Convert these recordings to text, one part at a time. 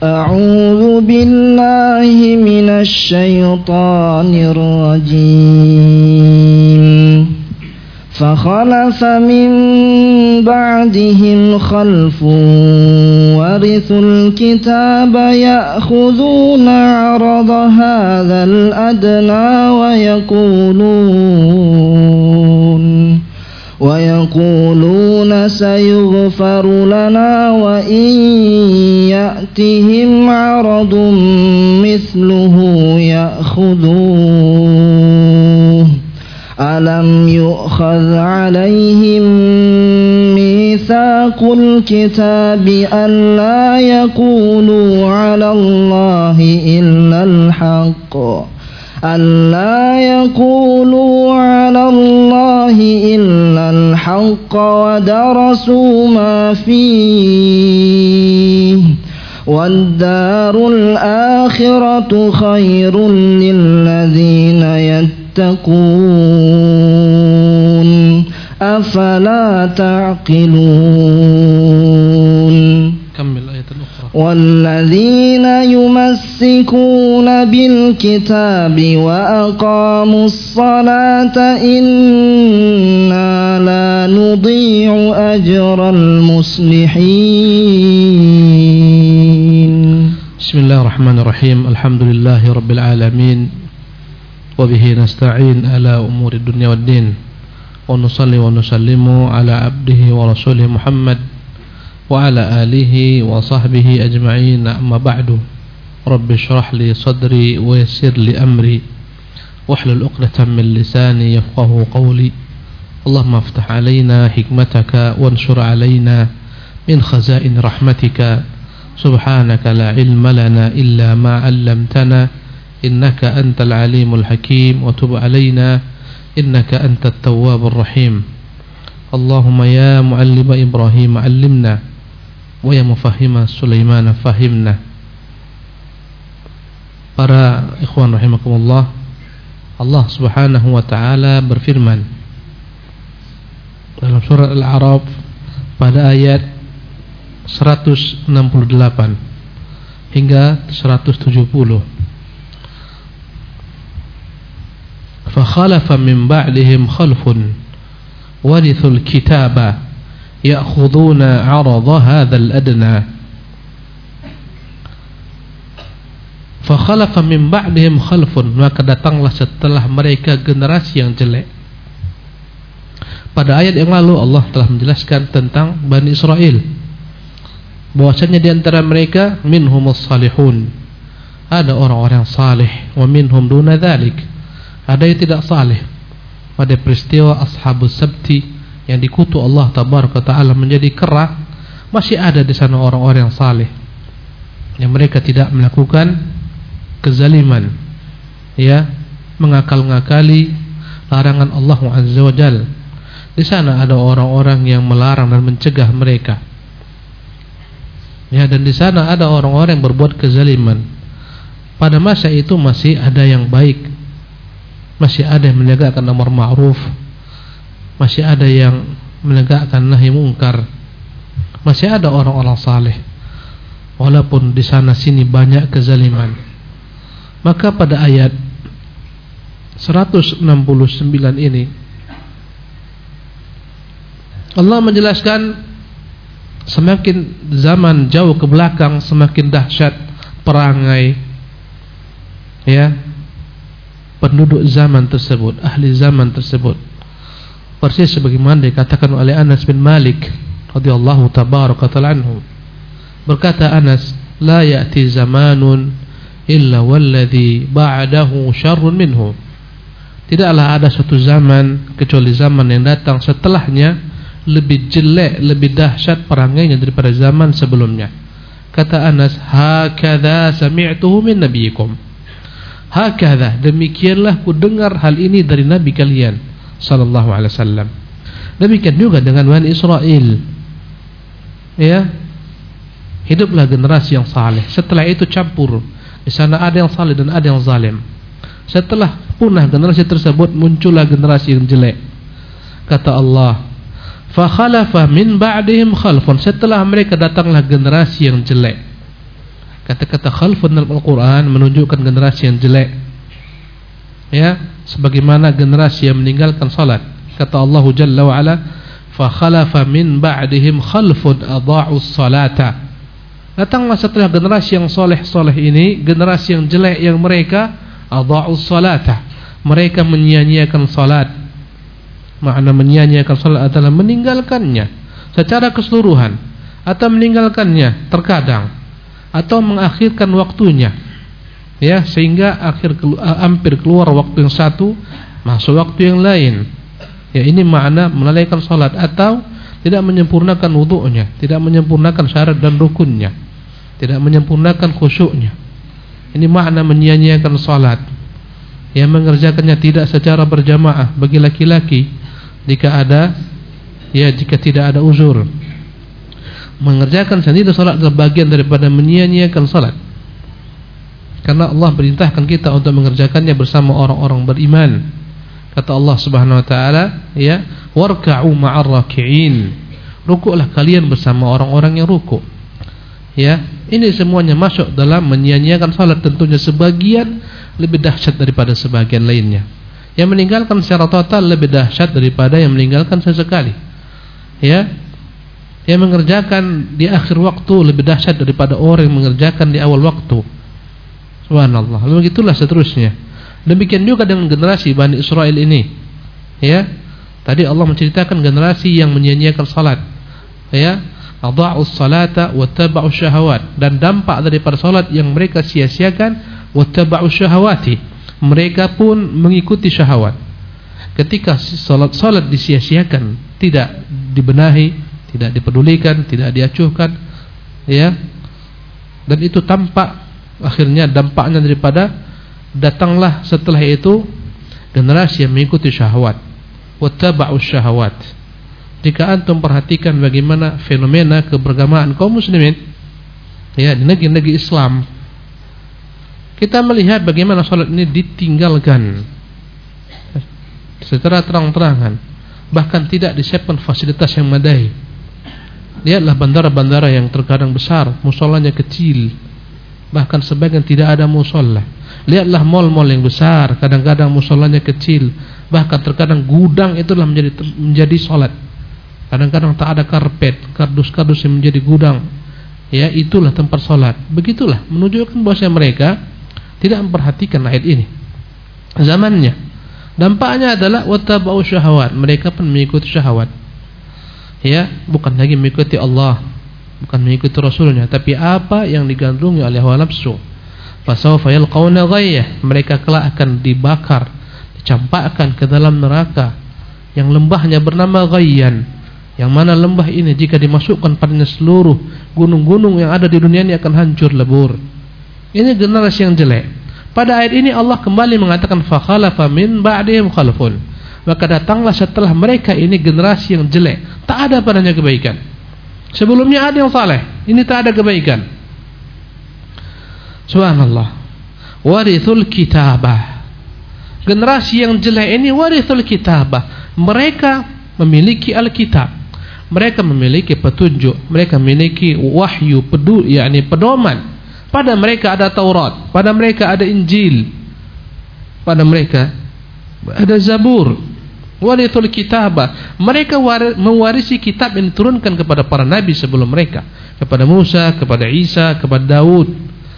أعوذ بالله من الشيطان الرجيم فخلف من بعدهم خلف ورثوا الكتاب يأخذون عرض هذا الأدنى ويقولون سيغفر لنا وإن يأتهم عرض مثله يأخذوه ألم يؤخذ عليهم ميثاق الكتاب ألا يقولوا على الله إلا الحق ودرسوا ما فيه والدار الآخرة خير للذين يتقون أفلا تعقلون والذين يمسكون بالكتاب وأقاموا الصلاة إنا لا نضيع أجر المصلحين. بسم الله الرحمن الرحيم. الحمد لله رب العالمين وبه نستعين على أمور الدنيا والدين ونصلي ونسلم على عبده ورسوله محمد وعلى آله وصحبه أجمعين. أما بعد رب اشرح لي صدري ويسر لي أمري واحلل عقدة من لساني يفقه قولي. اللهم افتح علينا حكمتك وانشر علينا من خزائن رحمتك سبحانك لا علم لنا إلا ما علمتنا إنك أنت العليم الحكيم وتب علينا إنك أنت التواب الرحيم. اللهم يا معلم إبراهيم علمنا ويا mufahhima Sulaiman fahimna. Para ikhwan rahimakumullah, Allah Subhanahu wa taala berfirman dalam surah Al-A'raf pada ayat 168 hingga 170. Fa khalafa min ba'dihim khalfun warithul kitaba ya'khuduna 'arada hadzal adna. Fa khalafa min ba'dihim khalfun, maka datanglah setelah mereka generasi yang jelek. Pada ayat yang lalu Allah telah menjelaskan tentang Bani Israel, bahwasanya di antara mereka minhumus salihun, ada orang-orang saleh, wa minhum duna dzalik, ada yang tidak saleh. Pada peristiwa Ashabus Sabti yang dikutuk Allah Tabaraka Ta'ala menjadi kera, masih ada di sana orang-orang yang saleh yang mereka tidak melakukan kezaliman, ya, mengakal-ngakali larangan Allah Azza wa Jalla. Di sana ada orang-orang yang melarang dan mencegah mereka, ya, dan di sana ada orang-orang yang berbuat kezaliman. Pada masa itu masih ada yang baik, masih ada yang menegakkan amar ma'ruf, masih ada yang menegakkan nahi mungkar, masih ada orang-orang saleh, walaupun di sana sini banyak kezaliman. Maka pada ayat 169 ini Allah menjelaskan semakin zaman jauh ke belakang semakin dahsyat perangai, ya, penduduk zaman tersebut, ahli zaman tersebut. Persis sebagaimana dikatakan oleh Anas bin Malik radhiyallahu tabaraka ta'ala anhu. Berkata Anas, la ya'ti zamanun illa walladhi ba'dahu syarrun minhu. Tidaklah ada suatu zaman kecuali zaman yang datang setelahnya lebih jelek, lebih dahsyat perangainya daripada zaman sebelumnya. Kata Anas, hakadha sami'tuhu min nabiyikum. Hakadha, demikianlah ku dengar hal ini dari nabi kalian sallallahu alaihi wasallam. Demikian juga dengan Bani Israel, ya, hiduplah generasi yang saleh. Setelah itu campur, di sana ada yang saleh dan ada yang zalim. Setelah punah generasi tersebut, muncullah generasi yang jelek. Kata Allah, fa khalafa min ba'dihim khalfun, setelah mereka datanglah generasi yang jelek. Kata-kata khalfun dalam Al-Quran menunjukkan generasi yang jelek, ya, sebagaimana generasi yang meninggalkan salat. Kata Allah Jalla wa Ala, fa khalafa min ba'dihim khalfun adha'us salata. Datanglah setelah generasi yang soleh ini generasi yang jelek, yang mereka adha'us salata, mereka menyia-nyiakan salat. Makna menyia-nyiakan salat adalah meninggalkannya secara keseluruhan, atau meninggalkannya terkadang, atau mengakhirkan waktunya, ya, sehingga hampir keluar waktu yang satu masuk waktu yang lain. Ya, ini makna melalaikan salat, atau tidak menyempurnakan wudu'nya, tidak menyempurnakan syarat dan rukunnya, tidak menyempurnakan khusyuknya. Ini makna menyia-nyiakan salat. Yang mengerjakannya tidak secara berjamaah bagi laki-laki jika tidak ada uzur. Mengerjakan sendiri salat adalah bagian daripada menyia-nyiakan salat. Karena Allah perintahkan kita untuk mengerjakannya bersama orang-orang beriman. Kata Allah Subhanahu wa taala, ya, warka'u ma'ar raki'in. Rukuklah kalian bersama orang-orang yang rukuk. Ya, ini semuanya masuk dalam menyia-nyiakan salat. Tentunya sebagian lebih dahsyat daripada sebagian lainnya. Yang meninggalkan secara total lebih dahsyat daripada yang meninggalkan sesekali. Ya, yang mengerjakan di akhir waktu lebih dahsyat daripada orang yang mengerjakan di awal waktu. Subhanallah. Lalu begitulah seterusnya. Demikian juga dengan generasi Bani Israel ini. Ya, tadi Allah menceritakan generasi yang menyia-nyiakan salat. Ya, adha'us salata wattaba'us syahawat, dan dampak daripada salat yang mereka sia-siakan, wattaba'us syahawati, mereka pun mengikuti syahwat. Ketika salat disia-siakan, tidak dibenahi, tidak dipedulikan, tidak diacuhkan, ya, dan itu tampak akhirnya dampaknya daripada datanglah setelah itu generasi yang mengikuti syahwat, wattaba'us syahawat. Jika antum perhatikan bagaimana fenomena keberagamaan kaum muslimin, ya, di negeri-negeri Islam, kita melihat bagaimana salat ini ditinggalkan secara terang-terangan, bahkan tidak disiapkan fasilitas yang memadai. Lihatlah bandara-bandara yang terkadang besar, musholanya kecil, bahkan sebagian tidak ada musola. Lihatlah mal-mal yang besar, kadang-kadang musholanya kecil, bahkan terkadang gudang itulah menjadi salat. Kadang-kadang tak ada karpet, kardus-kardus yang menjadi gudang. Ya, itulah tempat salat. Begitulah menunjukkan bahwa mereka tidak memperhatikan ayat ini. Zamannya, dampaknya adalah wattaba'u syahawat, mereka pun mengikuti syahwat. Ya, bukan lagi mengikuti Allah, bukan mengikuti Rasulnya, tapi apa yang digandrungi oleh hawa nafsu. Fasawfa yalqawna ghayyah, mereka kelak akan dibakar, dicampakkan ke dalam neraka yang lembahnya bernama Ghayyan. Yang mana lembah ini jika dimasukkan padanya seluruh gunung-gunung yang ada di dunia ini akan hancur lebur. Ini generasi yang jelek. Pada ayat ini Allah kembali mengatakan fa khalafa min ba'dihim khalfun. Maka datanglah setelah mereka ini generasi yang jelek, tak ada padanya kebaikan. Sebelumnya ada yang saleh, ini tak ada kebaikan. Subhanallah. Warithul kitabah. Generasi yang jelek ini warithul kitabah. Mereka memiliki Alkitab. Mereka memiliki petunjuk, mereka memiliki wahyu, pedoman. Pada mereka ada Taurat, pada mereka ada Injil, pada mereka ada Zabur. Warithul kitabah. Mereka mewarisi kitab yang diturunkan kepada para nabi sebelum mereka, kepada Musa, kepada Isa, kepada Daud.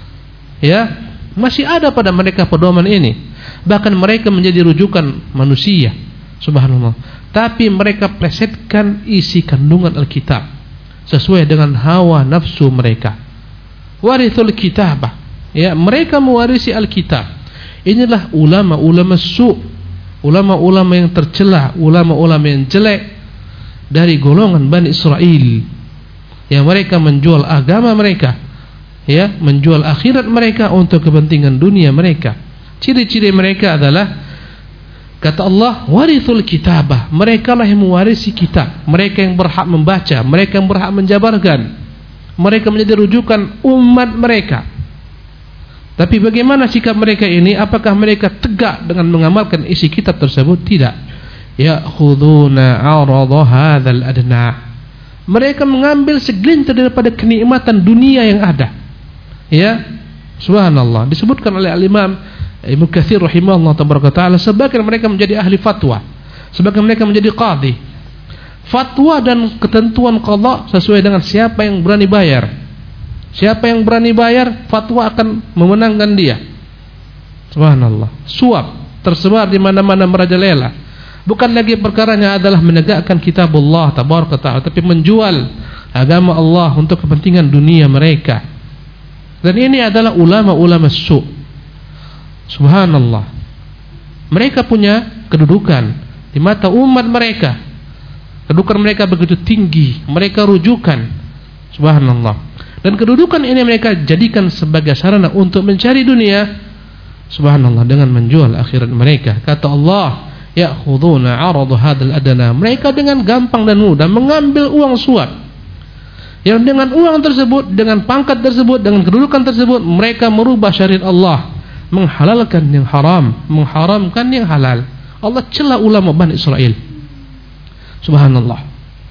Ya, masih ada pada mereka pedoman ini. Bahkan mereka menjadi rujukan manusia. Subhanallah. Tapi mereka plesetkan isi kandungan Alkitab sesuai dengan hawa nafsu mereka. Warithul kitabah. Ya, mereka mewarisi Alkitab. Inilah ulama-ulama ulama-ulama yang tercela, ulama-ulama yang jelek dari golongan Bani Israel, yang mereka menjual agama mereka, ya, menjual akhirat mereka untuk kepentingan dunia mereka. Ciri-ciri mereka adalah, kata Allah, warithul kitabah, mereka lah yang mewarisi kitab, mereka yang berhak membaca, mereka yang berhak menjabarkan, mereka menjadi rujukan umat mereka. Tapi bagaimana sikap mereka ini? Apakah mereka tegak dengan mengamalkan isi kitab tersebut? Tidak. Ya'khuduna 'arada hadzal adna. Mereka mengambil segelintir daripada kenikmatan dunia yang ada. Ya, subhanallah. Disebutkan oleh Al-Imam Ibnu Katsir rahimahullah taala, sebagian mereka menjadi ahli fatwa, sebagian mereka menjadi qadhi. Fatwa dan ketentuan qadha sesuai dengan siapa yang berani bayar. Siapa yang berani bayar, fatwa akan memenangkan dia. Subhanallah. Suap tersebar di mana-mana merajalela. Bukan lagi perkaranya adalah menegakkan kitabullah tabaraka ta'ala, tapi menjual agama Allah untuk kepentingan dunia mereka. Dan ini adalah ulama-ulama su'. Subhanallah. Mereka punya kedudukan di mata umat mereka. Kedudukan mereka begitu tinggi, mereka rujukan. Subhanallah. Dan kedudukan ini mereka jadikan sebagai sarana untuk mencari dunia. Subhanallah, dengan menjual akhirat mereka. Kata Allah, ya'khuduna 'arad hadzal adna. Mereka dengan gampang dan mudah mengambil uang suap. Yang dengan uang tersebut, dengan pangkat tersebut, dengan kedudukan tersebut, mereka merubah syariat Allah, menghalalkan yang haram, mengharamkan yang halal. Allah cela ulama Bani Israel. Subhanallah.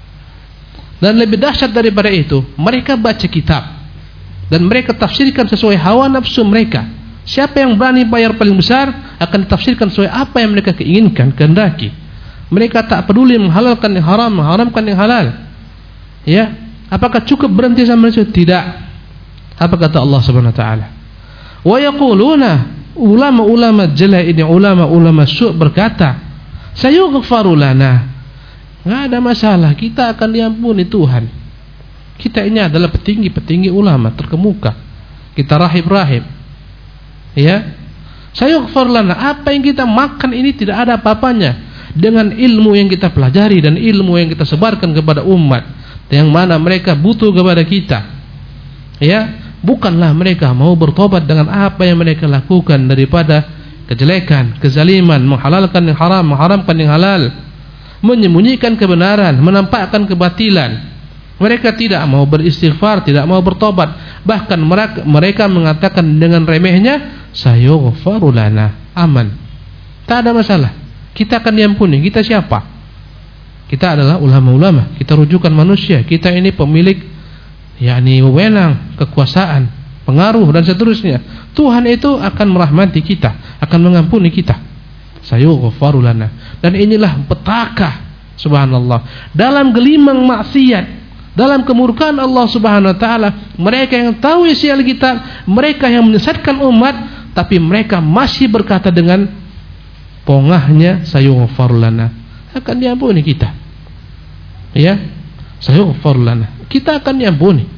Dan lebih dahsyat daripada itu, mereka baca kitab dan mereka tafsirkan sesuai hawa nafsu mereka. Siapa yang berani bayar paling besar akan ditafsirkan sesuai apa yang mereka inginkan, kehendaki. Mereka tak peduli menghalalkan yang haram, mengharamkan yang halal. Ya, apakah cukup berhenti sampai itu? Tidak. Apa kata Allah Subhanahu wa taala? Wa yaquluna, ulama-ulama jelek ini, ulama-ulama su' berkata, sayughfaru lana. Enggak ada masalah, kita akan diampuni Tuhan. Kita ini adalah petinggi-petinggi ulama terkemuka. Kita rahib-rahib. Ya, sayughfar lana, apa yang kita makan ini tidak ada apa-apanya dengan ilmu yang kita pelajari dan ilmu yang kita sebarkan kepada umat, yang mana mereka butuh kepada kita. Ya, bukanlah mereka mau bertobat dengan apa yang mereka lakukan daripada kejelekan, kezaliman, menghalalkan yang haram, mengharamkan yang halal, menyembunyikan kebenaran, menampakkan kebatilan. Mereka tidak mau beristighfar, tidak mau bertobat. Bahkan mereka mengatakan dengan remehnya, sayughfaru lana, aman, tak ada masalah, kita akan diampuni. Kita siapa? Kita adalah ulama-ulama, kita rujukan manusia, kita ini pemilik yakni wewenang, kekuasaan, pengaruh dan seterusnya. Tuhan itu akan merahmati kita, akan mengampuni kita. Sayughfaru lana. Dan inilah petaka, subhanallah, dalam gelimang maksiat, dalam kemurkaan Allah Subhanahu wa taala, mereka yang tahu isi Alkitab, mereka yang menyesatkan umat, tapi mereka masih berkata dengan pongahnya, sayughfar lana, akan diampuni kita. Ya, sayughfar lana, kita akan diampuni.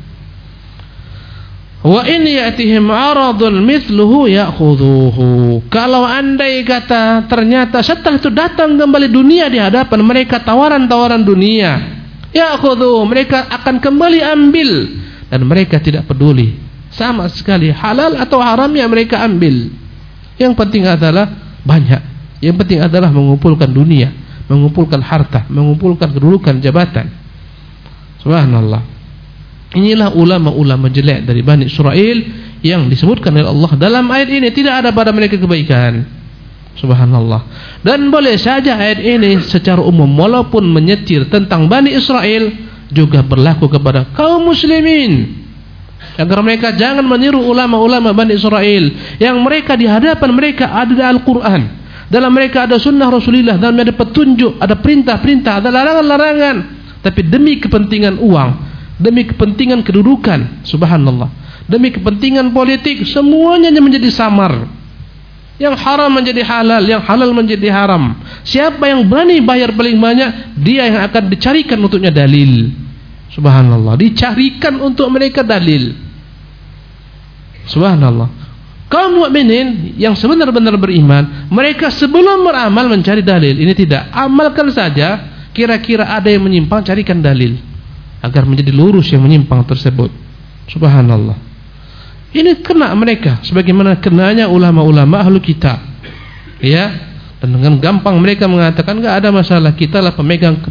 Wa in ya'tihim 'aradun mithluhu ya'khudhuhu. Kalau andai kata ternyata setelah itu datang kembali dunia di hadapan mereka, tawaran-tawaran dunia, ya'khudhuhu, mereka akan kembali ambil, dan mereka tidak peduli sama sekali halal atau haramnya, mereka ambil. Yang penting adalah banyak, yang penting adalah mengumpulkan dunia, mengumpulkan harta, mengumpulkan kedudukan, jabatan. Subhanallah. Inilah ulama-ulama jelek dari Bani Israel yang disebutkan oleh Allah dalam ayat ini. Tidak ada pada mereka kebaikan. Subhanallah. Dan boleh saja ayat ini secara umum walaupun menyetir tentang Bani Israel juga berlaku kepada kaum muslimin, agar mereka jangan meniru ulama-ulama Bani Israel yang mereka di hadapan mereka ada Al-Quran, dalam mereka ada sunnah Rasulullah, dalam ada petunjuk, ada perintah-perintah, ada larangan-larangan, tapi demi kepentingan uang, demi kepentingan kedudukan, subhanallah, demi kepentingan politik, semuanya menjadi samar. Yang haram menjadi halal, yang halal menjadi haram. Siapa yang berani bayar paling banyak, dia yang akan dicarikan untuknya dalil. Subhanallah, dicarikan untuk mereka dalil. Subhanallah. Kaum mukminin yang sebenar-benar beriman, mereka sebelum beramal mencari dalil. Ini tidak, amalkan saja, kira-kira ada yang menyimpang, carikan dalil agar menjadi lurus yang menyimpang tersebut. Subhanallah. Ini kena mereka sebagaimana kenanya ulama-ulama ahlu kitab. Ya, dan dengan gampang mereka mengatakan enggak ada masalah, kitalah pemegang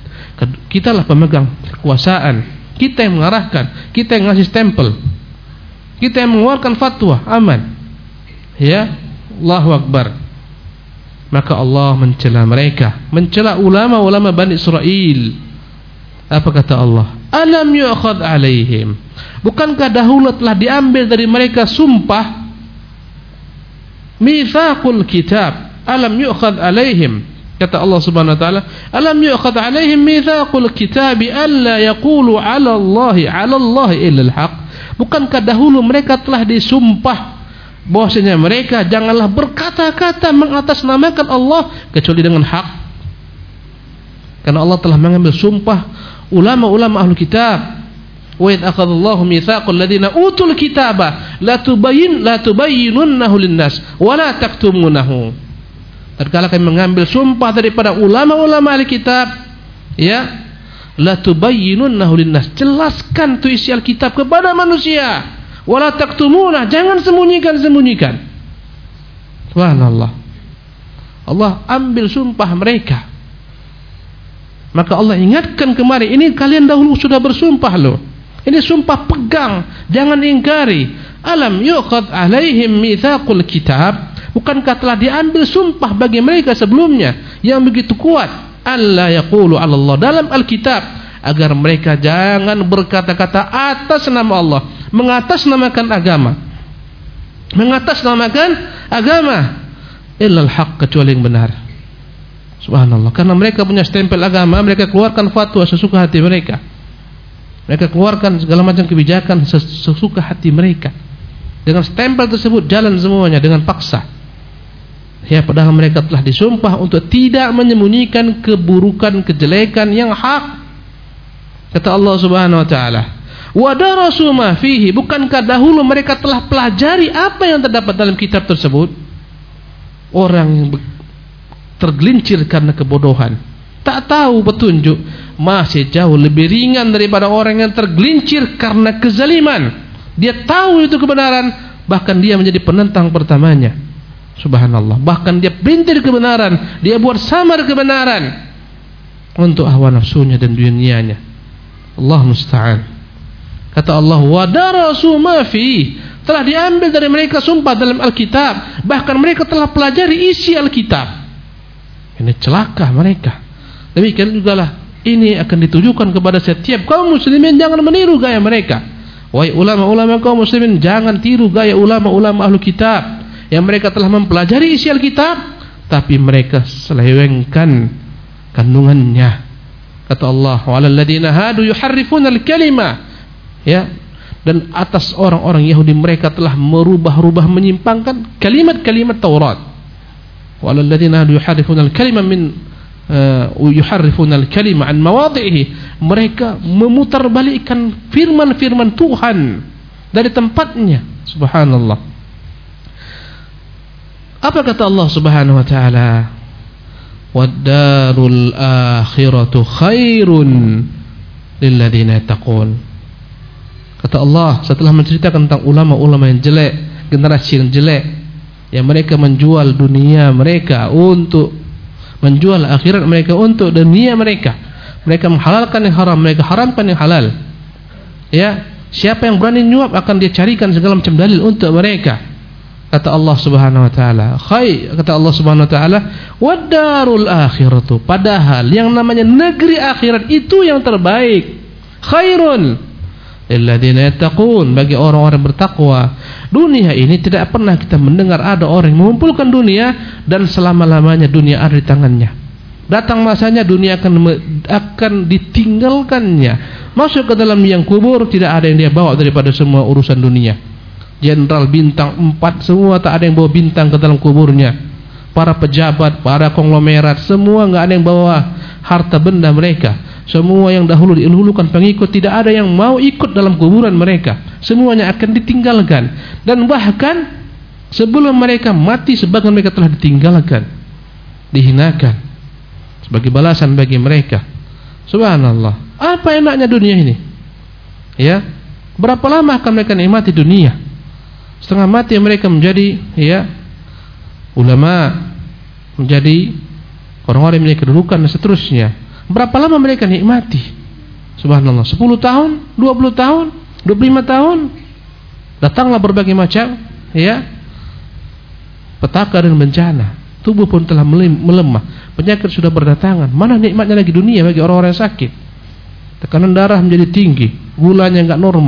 kekuasaan, kita yang mengarahkan, kita yang ngasih stempel, kita yang mengeluarkan fatwa, aman. Ya, Allahu Akbar. Maka Allah mencela mereka, mencela ulama-ulama Bani Israel. Apa kata Allah? Alam yu'khad alaihim Bukankah dahulu telah diambil dari mereka sumpah mitsaqul kitab, alam yu'khadh alaihim, kata Allah Subhanahu wa taala, alam yu'khadh alaihim mitsaqul kitab alla yaqulu 'ala Allah illa al-haq. Bukankah dahulu mereka telah disumpah bahwasanya mereka janganlah berkata-kata mengatasnamakan Allah kecuali dengan hak. Karena Allah telah mengambil sumpah ulama-ulama ahlu kitab. Wa idh akhadallahu mitsaqal ladzina utul kitaba la tubayyinunnahu lin-nas wa la taktumunahu. Tatkala kami mengambil sumpah daripada ulama-ulama ahli kitab, ya, la tubayyinunnahu lin-nas, jelaskan tu isi Alkitab kepada manusia. Wa la taktumunah, jangan sembunyikan. Subhanallah. Allah ambil sumpah mereka. Maka Allah ingatkan kemarin, ini kalian dahulu sudah bersumpah loh. Ini sumpah pegang, jangan ingkari. Alam yu'khadh alaihim mitsaqul kitab, bukankah telah diambil sumpah bagi mereka sebelumnya yang begitu kuat, alla yaqulu 'ala Allah, dalam Alkitab, agar mereka jangan berkata-kata atas nama Allah, mengatasnamakan agama, illal haq, kecuali yang benar. Subhanallah. Karena mereka punya stempel agama, mereka keluarkan fatwa sesuka hati mereka. Mereka keluarkan segala macam kebijakan sesuka hati mereka. Dengan stempel tersebut jalan semuanya dengan paksa. Ya, padahal mereka telah disumpah untuk tidak menyembunyikan keburukan, kejelekan yang hak. Kata Allah Subhanahu wa taala, wa darasu ma fihi, bukankah dahulu mereka telah pelajari apa yang terdapat dalam kitab tersebut? Orang yang tergelincir karena kebodohan, tak tahu petunjuk, masih jauh lebih ringan daripada orang yang tergelincir karena kezaliman. Dia tahu itu kebenaran, bahkan dia menjadi penentang pertamanya. Subhanallah. Bahkan dia pelintir kebenaran, dia buat samar kebenaran untuk hawa nafsunya dan dunianya. Allah musta'an. Kata Allah, wa darasu ma fi, telah diambil dari mereka sumpah dalam Alkitab, bahkan mereka telah pelajari isi Alkitab. Ini celaka mereka. Demikian jugalah ini akan ditujukan kepada setiap kaum muslimin, jangan meniru gaya mereka. Wahai ulama-ulama kaum muslimin, jangan tiru gaya ulama-ulama ahlu kitab yang mereka telah mempelajari isi Alkitab, tapi mereka selewengkan kandungannya. Kata Allah, walal ladzina hadu yuharrifuna al-kalima, ya, dan atas orang-orang Yahudi mereka telah merubah-rubah, menyimpangkan kalimat-kalimat Taurat. Walal ladzina hadu yuharrifuna al-kalima min yuharrifuna al-kalima an mawadhihi, mereka memutarbalikkan firman-firman Tuhan dari tempatnya. Subhanallah. Apa kata Allah Subhanahu wa taala? Wad-darul akhiratu khairun lilladzina yattaqun. Kata Allah setelah menceritakan tentang ulama-ulama yang jelek, generasi yang jelek, yang mereka menjual dunia mereka untuk menjual akhirat mereka untuk dunia mereka. Mereka menghalalkan yang haram, mereka haramkan yang halal. Ya, siapa yang berani nyuap akan dia carikan segala macam dalil untuk mereka. Kata Allah Subhanahu wa taala, kata Allah Subhanahu wa taala, wad-darul akhiratu, padahal yang namanya negeri akhirat itu yang terbaik, khairun lilladzina yattaqun, bagi orang-orang bertakwa. Dunia ini tidak pernah kita mendengar ada orang yang mengumpulkan dunia dan selama-lamanya dunia ada di tangannya. Datang masanya dunia akan ditinggalkannya. Masuk ke dalam liang kubur, tidak ada yang dia bawa daripada semua urusan dunia. Jenderal bintang 4 semua tak ada yang bawa bintang ke dalam kuburnya. Para pejabat, para konglomerat, semua enggak ada yang bawa harta benda mereka. Semua yang dahulu dielulukan pengikut, tidak ada yang mau ikut dalam kuburan mereka. Semuanya akan ditinggalkan. Dan bahkan sebelum mereka mati, sebagian mereka telah ditinggalkan, dihinakan sebagai balasan bagi mereka. Subhanallah. Apa enaknya dunia ini? Ya, berapa lama akan mereka nikmati dunia? Setengah mati mereka menjadi, ya, ulama, menjadi orang-orang yang memiliki kedudukan dan seterusnya. Berapa lama mereka nikmati? Subhanallah, 10 tahun, 20 tahun, 25 tahun. Datanglah berbagai macam, ya, petaka dan bencana. Tubuh pun telah melemah, penyakit sudah berdatangan. Mana nikmatnya lagi dunia bagi orang-orang yang sakit? Tekanan darah menjadi tinggi, gulanya enggak normal,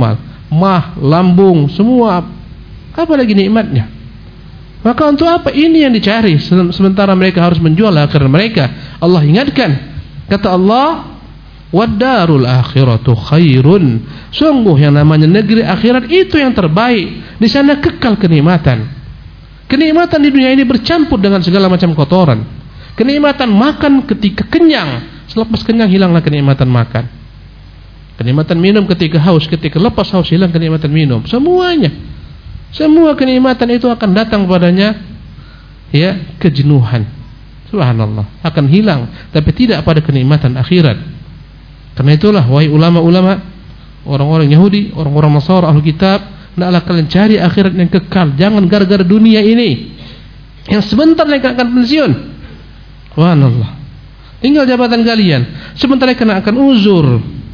mah, lambung, semua. Apa lagi nikmatnya? Maka untuk apa ini yang dicari sementara mereka harus menjual akhirat mereka? Allah ingatkan, kata Allah, "Wad-darul akhiratu khairun." Sungguh yang namanya negeri akhirat itu yang terbaik. Di sana kekal kenikmatan. Kenikmatan di dunia ini bercampur dengan segala macam kotoran. Kenikmatan makan ketika kenyang, selepas kenyang hilanglah kenikmatan makan. Kenikmatan minum ketika haus, ketika lepas haus hilang kenikmatan minum. Semuanya. Semua kenikmatan itu akan datang padanya, ya, kejenuhan. Subhanallah, akan hilang, tapi tidak pada kenikmatan akhirat. Karena itulah, wahai ulama-ulama, orang-orang Yahudi, orang-orang Nasara, ahli kitab, hendaklah kalian cari akhirat yang kekal. Jangan gara-gara dunia ini yang sebentar mereka akan pensiun. Subhanallah, tinggal jabatan kalian, sebentar mereka akan uzur.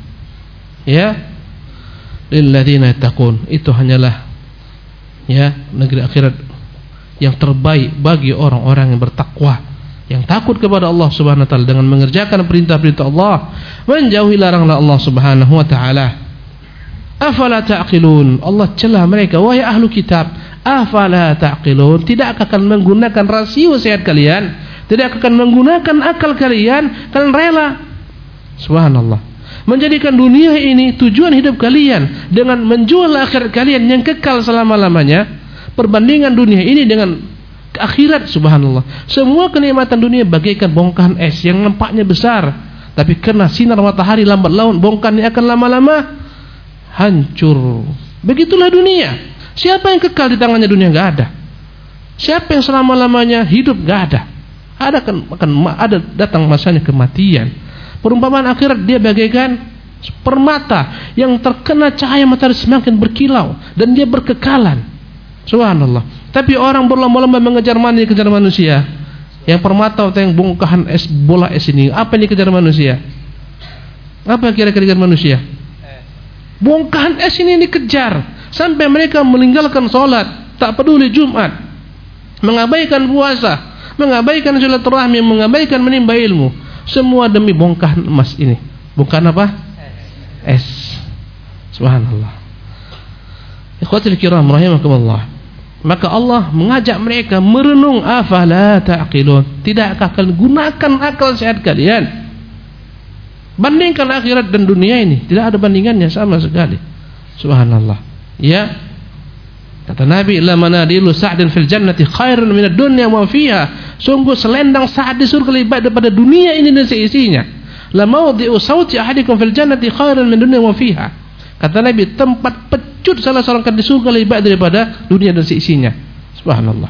Ya, lilladzina yattaqun, itu hanyalah, ya, negeri akhirat yang terbaik bagi orang-orang yang bertakwa, yang takut kepada Allah Subhanahu wa taala dengan mengerjakan perintah-perintah Allah, menjauhi larangan Allah Subhanahu wa taala. Afala ta'qilun, Allah celah mereka, wahai ahlu kitab, afala ta'qilun, tidak akan menggunakan rasio sehat kalian, tidak akan menggunakan akal kalian rela, subhanallah, menjadikan dunia ini tujuan hidup kalian dengan menjual akhirat kalian yang kekal selama-lamanya, perbandingan dunia ini dengan akhirat. Subhanallah, semua kenikmatan dunia bagaikan bongkahan es yang nampaknya besar, tapi kena sinar matahari lambat laun bongkahannya akan lama-lama hancur. Begitulah dunia. Siapa yang kekal di tangannya dunia? Enggak ada. Siapa yang selama-lamanya hidup? Enggak ada. Ada datang masanya kematian. Perumpamaan akhirat dia bagaikan permata yang terkena cahaya matahari semakin berkilau dan dia berkekalan. Subhanallah. Tapi orang berlomba-lomba mengejar mana yang kejar manusia? Yang permata atau yang bongkahan es, bola es ini, apa yang dikejar manusia? Apa kira-kira dikejar manusia? Bongkahan es ini dikejar sampai mereka meninggalkan sholat, tak peduli Jumat, mengabaikan puasa, mengabaikan silaturahmi, mengabaikan menimba ilmu, semua demi bongkahan emas ini. Bongkahan apa? Es. Subhanallah. Ikhwatul kiram rahimakumullah. Maka Allah mengajak mereka merenung, afala ta'qilun, tidakkah kalian gunakan akal sehat kalian? Bandingkan akhirat dan dunia ini, tidak ada bandingannya sama sekali. Subhanallah. Ya. Kata Nabi, la manadilu sa'din fil jannati khairun minad dunya wa fiha. Sungguh selendang Sa'd di surga lebih baik daripada dunia ini dan seisinya. La mawdi'u sauti ahadikum fil jannati khairun min dunya wa fiha. Kata Nabi, tempat pecut salah seorang di surga lebih baik daripada dunia dan seisinya. Subhanallah.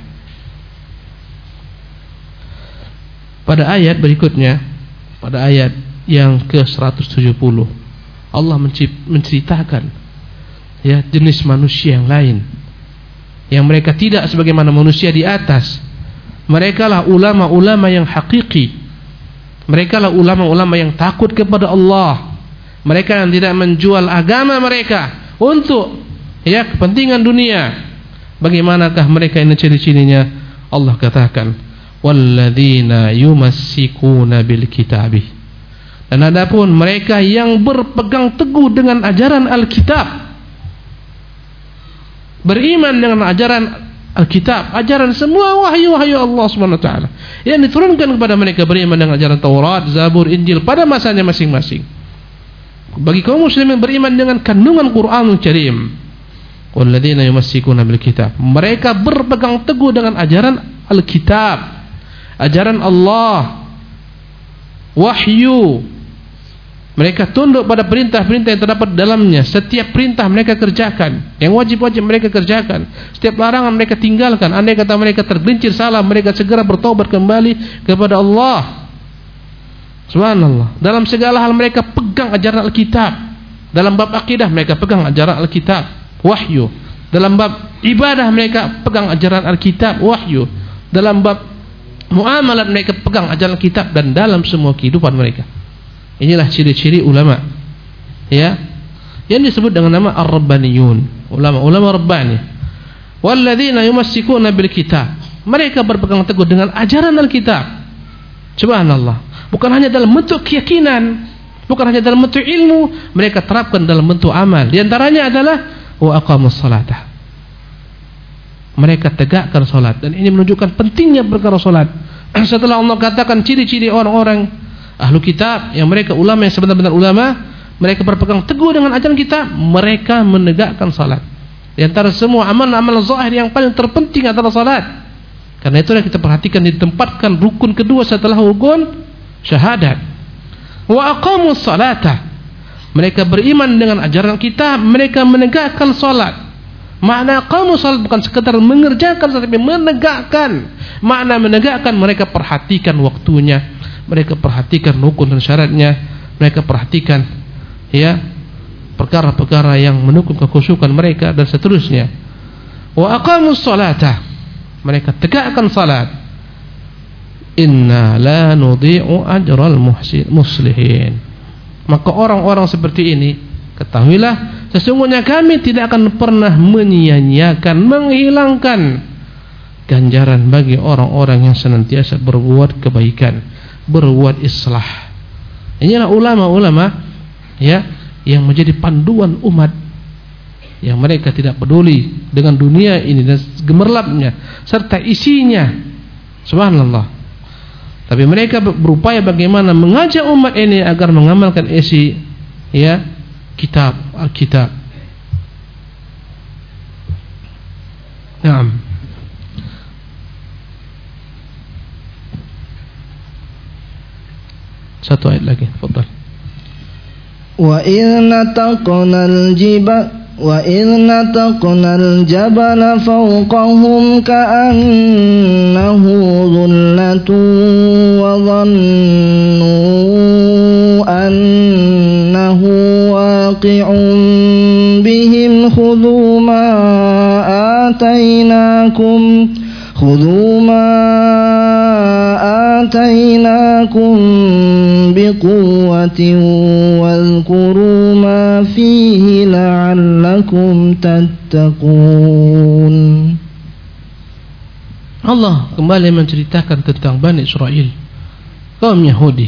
Pada ayat berikutnya, pada ayat yang ke-170, Allah menceritakan, ya, jenis manusia yang lain yang mereka tidak sebagaimana manusia di atas. Mereka lah ulama-ulama yang hakiki. Mereka lah ulama-ulama yang takut kepada Allah. Mereka yang tidak menjual agama mereka untuk, ya, kepentingan dunia. Bagaimanakah mereka ini ciri-cirinya? Allah katakan, walladzina yumassikuna bil kitabi. Dan adapun mereka yang berpegang teguh dengan ajaran Alkitab, beriman dengan ajaran Alkitab, ajaran semua wahyu-wahyu Allah SWT yang diturunkan kepada mereka, beriman dengan ajaran Taurat, Zabur, Injil pada masanya masing-masing. Bagi kaum muslimin beriman dengan kandungan Qur'anul Karim, walladzina yumassikuna bil kitab, mereka berpegang teguh dengan ajaran Alkitab, ajaran Allah, wahyu. Mereka tunduk pada perintah-perintah yang terdapat dalamnya. Setiap perintah mereka kerjakan, yang wajib-wajib mereka kerjakan. Setiap larangan mereka tinggalkan. Andai kata mereka tergelincir salah, mereka segera bertobat kembali kepada Allah. Subhanallah. Dalam segala hal mereka pegang ajaran Alkitab. Dalam bab akidah mereka pegang ajaran Alkitab, wahyu. Dalam bab ibadah mereka pegang ajaran Alkitab, wahyu. Dalam bab muamalat mereka pegang ajaran Alkitab, dan dalam semua kehidupan mereka. Inilah ciri-ciri ulama, ya, yang disebut dengan nama ar-rabbaniyun, ulama-ulama rabbani. Walladzina yumassikuna bil kitab, mereka berpegang teguh dengan ajaran Alkitab. Subhanallah. Bukan hanya dalam bentuk keyakinan, bukan hanya dalam bentuk ilmu, mereka terapkan dalam bentuk amal. Di antaranya adalah wa aqamus salata. Mereka tegakkan salat, dan ini menunjukkan pentingnya perkara salat. Setelah Allah katakan ciri-ciri orang-orang ahlu kitab yang mereka ulama yang sebenar-benar ulama, mereka berpegang teguh dengan ajaran kita, mereka menegakkan salat. Di antara semua amal-amal zahir yang paling terpenting adalah salat. Karena itulah kita perhatikan ditempatkan rukun kedua setelah rukun syahadat. Wa aqamus salata. Mereka beriman dengan ajaran kita, mereka menegakkan salat. Makna aqamus salat bukan sekedar mengerjakan, tetapi menegakkan. Makna menegakkan, mereka perhatikan waktunya, mereka perhatikan rukun dan syaratnya, mereka perhatikan ya perkara-perkara yang mendukung kekhusyukan mereka dan seterusnya. Wa aqamus salata. Mereka tegakkan salat. Inna la nudhi'u ajral muslihin. Maka orang-orang seperti ini, ketahuilah sesungguhnya kami tidak akan pernah menyia-nyiakan, menghilangkan ganjaran bagi orang-orang yang senantiasa berbuat kebaikan, berbuat islah. Inilah ulama-ulama ya yang menjadi panduan umat, yang mereka tidak peduli dengan dunia ini dan gemerlapnya serta isinya, subhanallah. Tapi mereka berupaya bagaimana mengajak umat ini agar mengamalkan isi ya kitab Alkitab. Naam. Satu ayat lagi, tafadhal. وإذ نتقنا الجبل فوقهم كأنه ظلة وظنوا أنه واقع بهم خذوا ما آتيناكم بقوة واذكروا ما فيه لعلكم تتقون. Allah kembali menceritakan tentang Bani Israel, kaum Yahudi.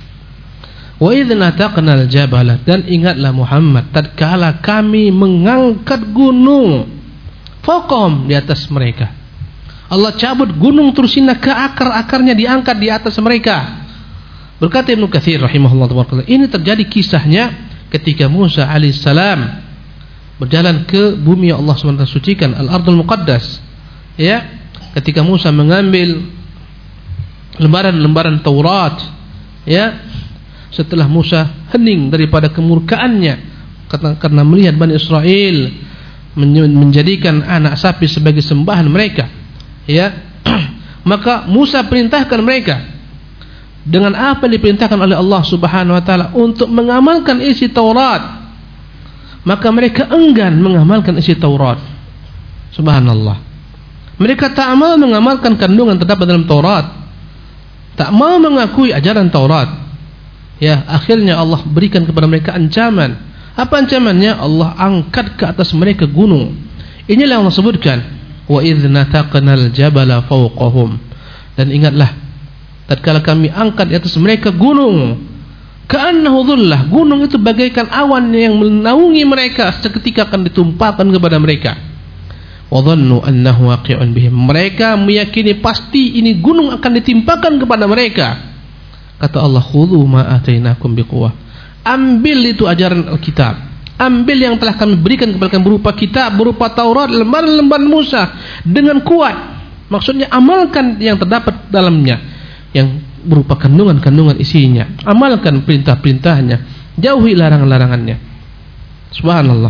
Wa idh nataqnal jabala, dan ingatlah Muhammad tatkala kami mengangkat gunung fawqahum, di atas mereka. Allah cabut gunung Tursina ke akar-akarnya, diangkat di atas mereka. Berkata Ibnu Katsir rahimahullah taala, ini terjadi kisahnya ketika Musa alaihissalam berjalan ke bumi yang Allah SWT sucikan, Al-Ardul Muqaddas. Ya, ketika Musa mengambil lembaran-lembaran Taurat, ya, setelah Musa hening daripada kemurkaannya karena melihat Bani Israel menjadikan anak sapi sebagai sembahan mereka, ya, maka Musa perintahkan mereka dengan apa yang diperintahkan oleh Allah Subhanahu wa taala untuk mengamalkan isi Taurat. Maka mereka enggan mengamalkan isi Taurat. Subhanallah. Mereka tak mau mengamalkan kandungan terdapat dalam Taurat, tak mau mengakui ajaran Taurat. Ya, akhirnya Allah berikan kepada mereka ancaman. Apa ancamannya? Allah angkat ke atas mereka gunung. Inilah yang Allah sebutkan, wa idz nataqnal jabala fawqahum. Dan ingatlah tatkala kami angkat di atas mereka gunung, ka'annahu dhullah, gunung itu bagaikan awan yang menaungi mereka, seketika akan ditumpahkan kepada mereka. Wa dhannu annahu waqi'un bihim, mereka meyakini pasti ini gunung akan ditimpakan kepada mereka. Kata Allah, khudhu ma atainakum biquwwah, ambil itu ajaran Alkitab, ambil yang telah kami berikan kepada kalian berupa kitab, berupa Taurat, lembaran-lembaran Musa dengan kuat. Maksudnya amalkan yang terdapat dalamnya, yang berupa kandungan-kandungan isinya. Amalkan perintah-perintahnya, jauhi larangan-larangannya. Subhanallah.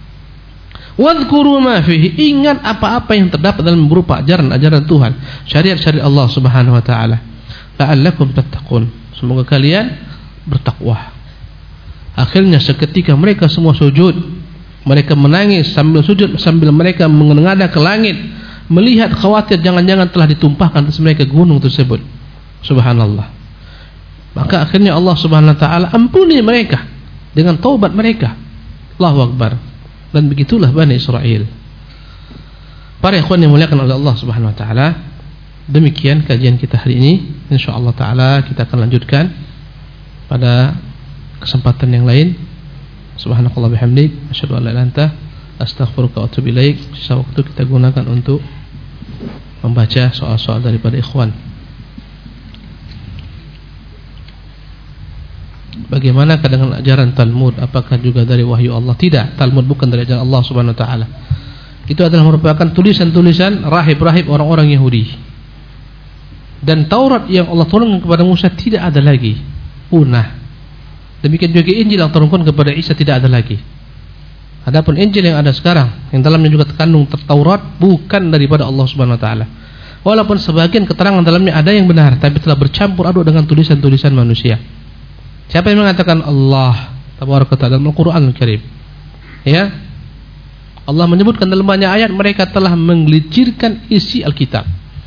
Wadhkuru ma fihi, ingat apa-apa yang terdapat dalam berupa ajaran-ajaran Tuhan, syariat-syariat Allah Subhanahu wa taala. La'allakum tattaqun, semoga kalian bertakwa. Akhirnya seketika mereka semua sujud. Mereka menangis sambil sujud, sambil mereka menengadah ke langit, melihat khawatir jangan-jangan telah ditumpahkan atas mereka gunung tersebut. Subhanallah. Maka akhirnya Allah Subhanahu wa taala ampuni mereka dengan taubat mereka. Allahu Akbar. Dan begitulah Bani Israel. Para ikhwan yang dimuliakan oleh Allah Subhanahu wa taala, demikian kajian kita hari ini. Insyaallah taala kita akan lanjutkan pada kesempatan yang lain. Subhanakallah bihamdik, asyhadu an la ilaha illa anta, Astaghfiruka wa atubu ilaik. Sisa waktu kita gunakan untuk membaca soal-soal daripada ikhwan. Bagaimana dengan ajaran Talmud? Apakah juga dari wahyu Allah? Tidak, Talmud bukan dari ajaran Allah Subhanahu wa taala. Itu adalah merupakan tulisan-tulisan rahib-rahib orang-orang Yahudi. Dan Taurat yang Allah turunkan kepada Musa tidak ada lagi, punah. Demikian juga Injil yang turunkan kepada Isa tidak ada lagi. Adapun Injil yang ada sekarang, yang dalamnya juga terkandung Taurat, bukan daripada Allah Subhanahu wa taala. Walaupun sebagian keterangan dalamnya ada yang benar, tapi telah bercampur aduk dengan tulisan-tulisan manusia. Siapa yang mengatakan Allah tabaraka ta'ala dalam Al-Qur'an Al-Karim? Ya. Allah menyebutkan dalam banyak ayat mereka telah menggelicirkan isi Alkitab.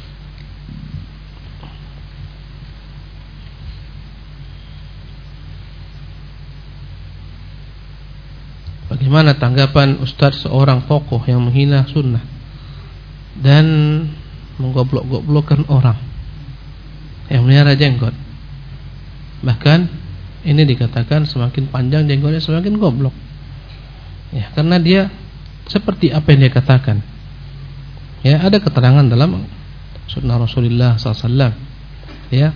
Bagaimana tanggapan Ustadz seorang tokoh yang menghina sunnah dan menggoblok-goblokkan orang yang melihara jenggot? Bahkan ini dikatakan semakin panjang jenggotnya semakin goblok. Ya, karena dia seperti apa yang dia katakan. Ya, ada keterangan dalam sunnah Rasulullah SAW. Ya.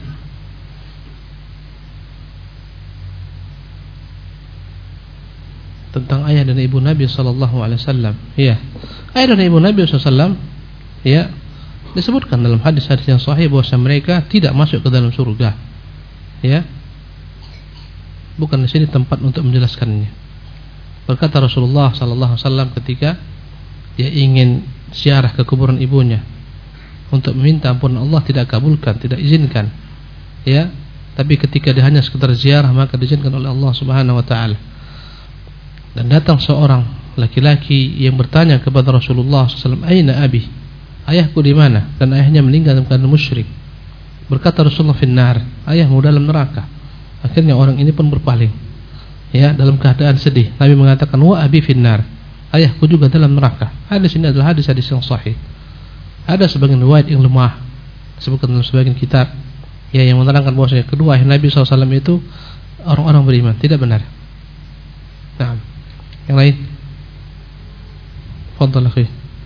Tentang ayah dan ibu Nabi SAW. Ya, ayah dan ibu Nabi SAW, ya, disebutkan dalam hadis-hadis yang sahih bahwa mereka tidak masuk ke dalam surga. Ya, bukan di sini tempat untuk menjelaskannya. Berkata Rasulullah SAW ketika dia ingin ziarah ke kuburan ibunya untuk meminta ampunan, Allah tidak kabulkan, tidak izinkan. Ya, tapi ketika dia hanya sekedar ziarah maka diizinkan oleh Allah Subhanahu wa taala. Dan datang seorang laki-laki yang bertanya kepada Rasulullah SAW, "Aina abi?" Ayahku di mana? Dan ayahnya meninggal dalam keadaan musyrik. Berkata Rasulullah, "Finnar." Ayahmu dalam neraka. Akhirnya orang ini pun berpaling. Ya, dalam keadaan sedih. Nabi mengatakan, "Wa abi finnar." Ayahku juga dalam neraka. Hadis ini adalah hadis-hadis yang sahih. Ada sebagian riwayat yang lemah, disebutkan dalam sebagian kitab, ya, yang menerangkan bahwasanya kedua ayah Nabi SAW itu orang-orang beriman. Tidak benar. Nah, yang lain. Fadhal akhi.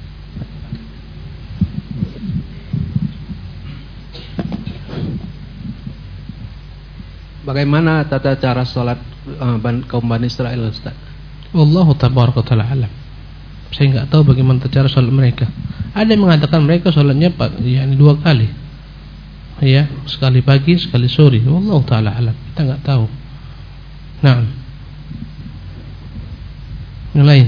Bagaimana tata cara sholat kaum Bani Israel, Ustaz? Wallahu tabaraka ta'ala alam. Saya enggak tahu bagaimana cara sholat mereka. Ada yang mengatakan mereka sholatnya yakni 2 kali. Ya, sekali pagi, sekali sore. Wallahu ta'ala alam. Kita enggak tahu. Nah, yang lain.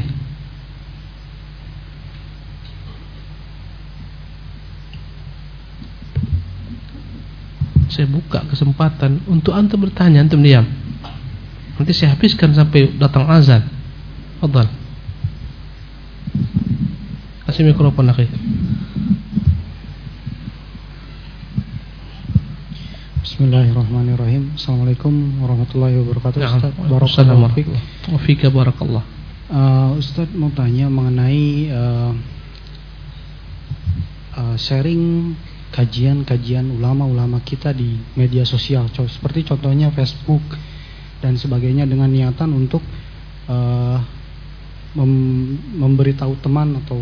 Saya buka kesempatan untuk antum bertanya, antum diam. Nanti saya habiskan sampai datang azan. Fadhal. Kasih mikrofon akhi. Bismillahirrahmanirrahim. Assalamualaikum warahmatullahi wabarakatuh. Ustaz, barakallahu fiik. Wa fika barakallah. Ustaz mau tanya mengenai sharing kajian-kajian ulama-ulama kita di media sosial, seperti contohnya Facebook dan sebagainya, dengan niatan untuk memberitahu teman atau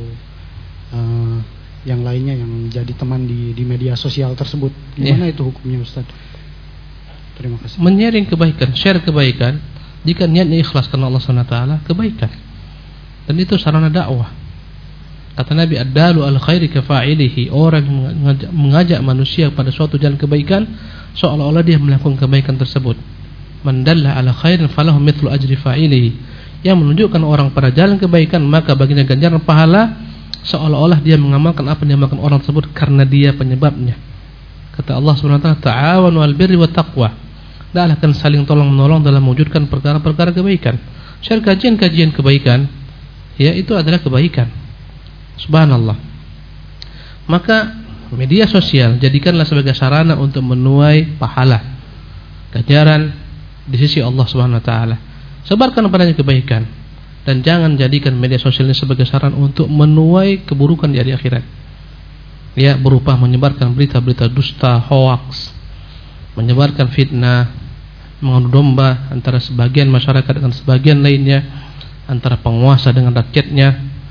yang lainnya yang jadi teman di media sosial tersebut. Gimana itu hukumnya, Ustaz? Terima kasih. Menyaring kebaikan, share kebaikan, jika niatnya ikhlas karena Allah SWT, kebaikan. Dan itu sarana dakwah. Kata Nabi, ad-dalu al-khairi kafa'ilihi. Orang mengajak manusia pada suatu jalan kebaikan seolah-olah dia melakukan kebaikan tersebut. Man dalla ala khairin falahu mithlu ajri fa'ilihi. Yang menunjukkan orang pada jalan kebaikan, maka baginya ganjaran pahala seolah-olah dia mengamalkan apa yang diamalkan orang tersebut karena dia penyebabnya. Kata Allah SWT, ta'awanu al-birri wa taqwa. Hendaklah kalian saling tolong-menolong dalam mewujudkan perkara-perkara kebaikan. Share kajian-kajian kebaikan, ya, itu adalah kebaikan. Subhanallah. Maka media sosial jadikanlah sebagai sarana untuk menuai pahala, ganjaran di sisi Allah Subhanahu wa taala. Sebarkan padanya kebaikan dan jangan jadikan media sosial ini sebagai sarana untuk menuai keburukan di hari akhirat. Ya, berupa menyebarkan berita-berita dusta, hoax, menyebarkan fitnah, mengadu domba antara sebagian masyarakat dengan sebagian lainnya, antara penguasa dengan rakyatnya.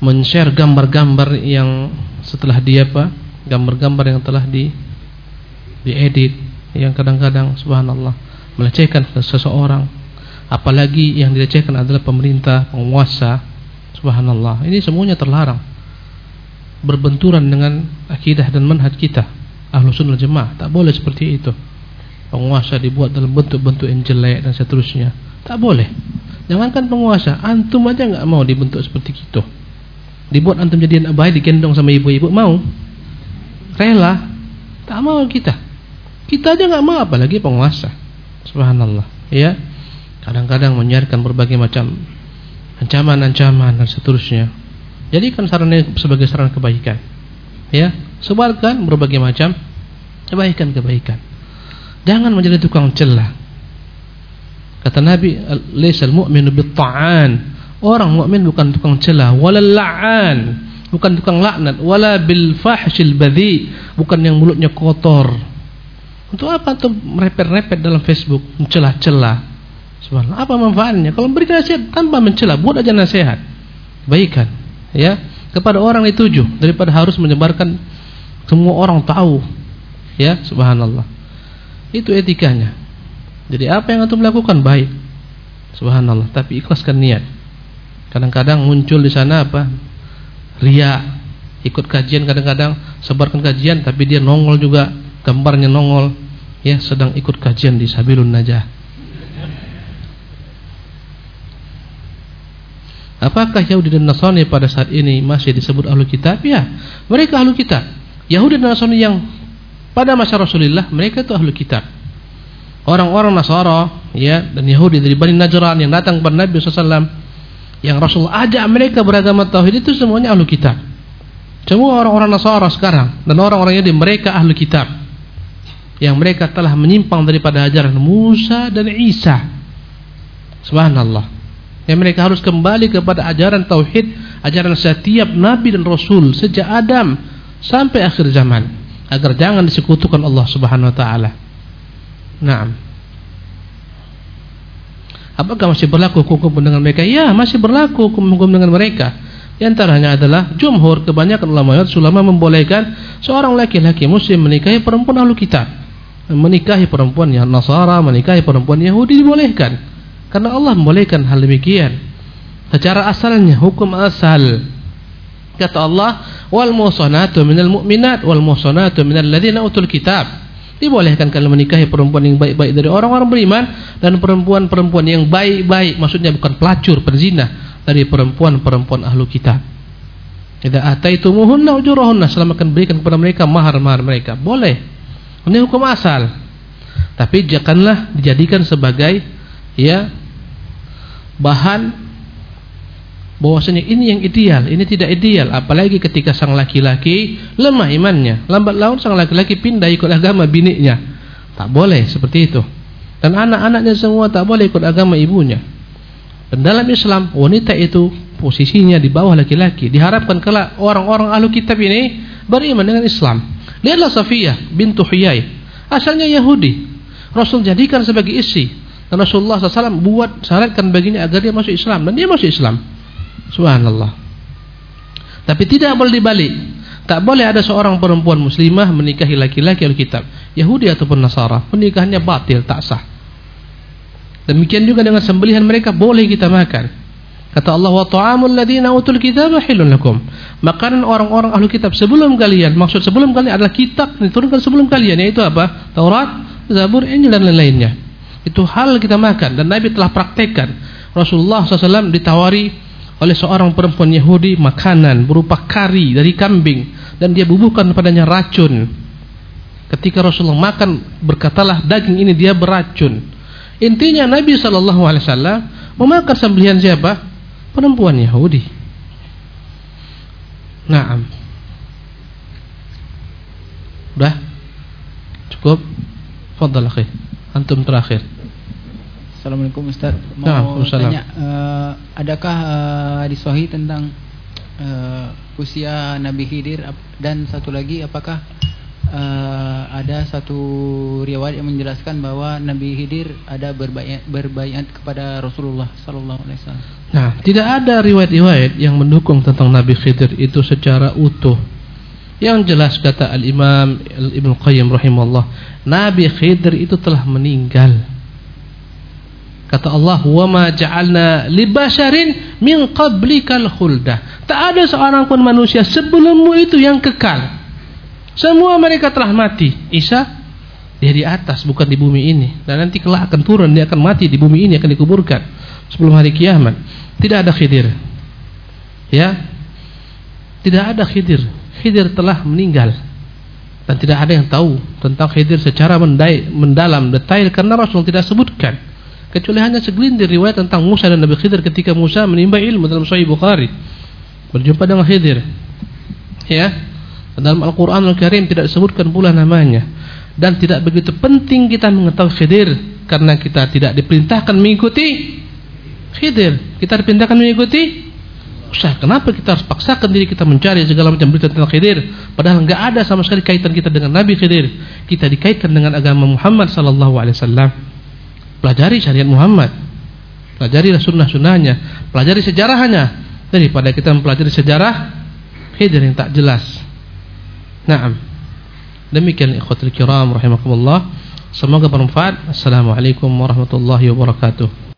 men-share gambar-gambar yang setelah dia gambar-gambar yang telah diedit, yang kadang-kadang subhanallah melecehkan seseorang, apalagi yang dilecehkan adalah pemerintah, penguasa, subhanallah. Ini semuanya terlarang, berbenturan dengan akidah dan manhaj kita Ahlussunnah Jamaah. Tak boleh seperti itu. Penguasa dibuat dalam bentuk-bentuk yang jelek dan seterusnya, tak boleh. Jangankan penguasa, antum aja nggak mau dibentuk seperti itu. Dibuat antum jadi anak bayi, digendong sama ibu-ibu, mau? Rela? Tak mau kita. Kita aja nggak mau, apalagi penguasa. Subhanallah. Ya, kadang-kadang menyiarkan berbagai macam ancaman-ancaman dan seterusnya. Jadikan sarannya sebagai saran kebaikan. Ya, sebarkan berbagai macam kebaikan-kebaikan. Jangan menjadi tukang celah. Kata Nabi, laisal mu'minu bit-ta'an. Orang mukmin bukan tukang celah, wala la'an, bukan tukang laknat, wala bil fahsyil badhi, bukan yang mulutnya kotor. Untuk apa tuh merepet-repet dalam Facebook, mencelah-celah? Subhanallah, apa manfaatnya? Kalau memberikan nasihat tanpa mencela, buat aja nasihat kebaikan, ya, kepada orang dituju, daripada harus menyebarkan semua orang tahu, ya, subhanallah. Itu etikanya. Jadi apa yang antum lakukan baik, subhanallah, tapi ikhlaskan niat. Kadang-kadang muncul di sana riya, ikut kajian, kadang-kadang sebarkan kajian tapi dia nongol juga, gambarnya nongol, ya, sedang ikut kajian di Sabilun Najah. Apakah Yahudi dan Nasrani pada saat ini masih disebut ahlu kitab? Ya, mereka ahlu kitab. Yahudi dan Nasrani yang pada masa Rasulullah, mereka itu ahlu kitab. Orang-orang Nasara, ya, dan Yahudi dari Bani Najran yang datang kepada Nabi SAW, yang Rasulullah ajak mereka beragama tauhid, itu semuanya ahlu kitab. Semua orang-orang Nasara sekarang dan orang-orang Yahudi, mereka ahlu kitab, yang mereka telah menyimpang daripada ajaran Musa dan Isa. Subhanallah. Yang mereka harus kembali kepada ajaran tauhid, ajaran setiap nabi dan rasul sejak Adam sampai akhir zaman, agar jangan disekutukan Allah Subhanahu wa taala. Naam. Apakah masih berlaku hukum dengan mereka? Ya, masih berlaku hukum dengan mereka. Di antaranya adalah jumhur, kebanyakan ulama membolehkan seorang laki-laki muslim menikahi perempuan ahlu kitab, menikahi perempuan yang Nasara, menikahi perempuan Yahudi dibolehkan, karena Allah membolehkan hal demikian. Secara asalnya, hukum asal, kata Allah, wal muhsanatu minal mu'minat wal muhsanatu minal ladzina utul kitab. Dibolehkan kalian menikahi perempuan yang baik-baik dari orang-orang beriman, dan perempuan-perempuan yang baik-baik, maksudnya bukan pelacur, perzina, dari perempuan-perempuan ahlu kitab. Idza ataitumuhunna ujurahunna, selama akan berikan kepada mereka mahar-mahar mereka. Boleh. Ini hukum asal. Tapi janganlah dijadikan sebagai, ya, bahan bahwasanya ini yang ideal, ini tidak ideal. Apalagi ketika sang laki-laki lemah imannya, lambat laun sang laki-laki pindah ikut agama biniknya. Tak boleh seperti itu. Dan anak-anaknya semua tak boleh ikut agama ibunya. Dan dalam Islam, wanita itu posisinya di bawah laki-laki. Diharapkan kelak orang-orang ahlu kitab ini beriman dengan Islam. Lihatlah Safiyah bintu Huyai, asalnya Yahudi, Rasul jadikan sebagai istri, dan Rasulullah SAW buat syaratkan baginya agar dia masuk Islam, dan dia masuk Islam. Subhanallah. Tapi tidak boleh dibalik. Tak boleh ada seorang perempuan muslimah menikahi laki-laki Alkitab, Yahudi ataupun Nasara. Pernikahannya batil, tak sah. Demikian juga dengan sembelihan mereka boleh kita makan. Kata Allah, wa ta'amul ladzina utul kitaba halal lakum. Makanan orang-orang ahli kitab sebelum kalian, maksud sebelum kalian adalah kitab yang diturunkan sebelum kalian, yaitu apa? Taurat, Zabur, Injil dan lain-lainnya. Itu hal kita makan, dan Nabi telah praktekkan. Rasulullah SAW ditawari oleh seorang perempuan Yahudi makanan berupa kari dari kambing, dan dia bubuhkan padanya racun. Ketika Rasulullah makan, berkatalah, daging ini dia beracun. Intinya Nabi SAW memakan sembelihan siapa? Perempuan Yahudi. Naam. Udah? Cukup? Fadhal akhi. Antum terakhir. Assalamualaikum Ustaz. Mau tanya, adakah di Sahih tentang usia Nabi Khidir, dan satu lagi, apakah ada satu riwayat yang menjelaskan bahwa Nabi Khidir ada berbaiat kepada Rasulullah sallallahu alaihi wasallam? Nah, tidak ada riwayat-riwayat yang mendukung tentang Nabi Khidir itu secara utuh. Yang jelas kata Al-Imam Ibnu Qayyim rahimahullah, Nabi Khidir itu telah meninggal. Kata Allah, "Wa ma ja'alna li basharin min qablikal khulda." Tak ada seorang pun manusia sebelummu itu yang kekal. Semua mereka telah mati. Isa dia di atas, bukan di bumi ini. Dan nanti kelak akan turun, dia akan mati di bumi ini, akan dikuburkan sebelum hari kiamat. Tidak ada Khidir. Ya. Tidak ada Khidir. Khidir telah meninggal. Dan tidak ada yang tahu tentang Khidir secara mendalam, detail, karena Rasul tidak sebutkan. Kecuali hanya segelintir riwayat tentang Musa dan Nabi Khidir ketika Musa menimba ilmu dalam Sahih Bukhari. Berjumpa dengan Khidir. Ya. Dalam Al-Quran Al-Karim tidak disebutkan pula namanya. Dan tidak begitu penting kita mengetahui Khidir, karena kita tidak diperintahkan mengikuti Khidir. Kita diperintahkan mengikuti Musa. Kenapa kita harus paksakan diri kita mencari segala macam berita tentang Khidir, padahal enggak ada sama sekali kaitan kita dengan Nabi Khidir. Kita dikaitkan dengan agama Muhammad sallallahu alaihi wasallam. Pelajari syariat Muhammad, pelajari sunnah-sunnahnya, pelajari sejarahnya, daripada kita mempelajari sejarah Khidir yang tak jelas. Naam. Demikian ikhwatul kiram rahimakumullah. Semoga bermanfaat. Assalamualaikum warahmatullahi wabarakatuh.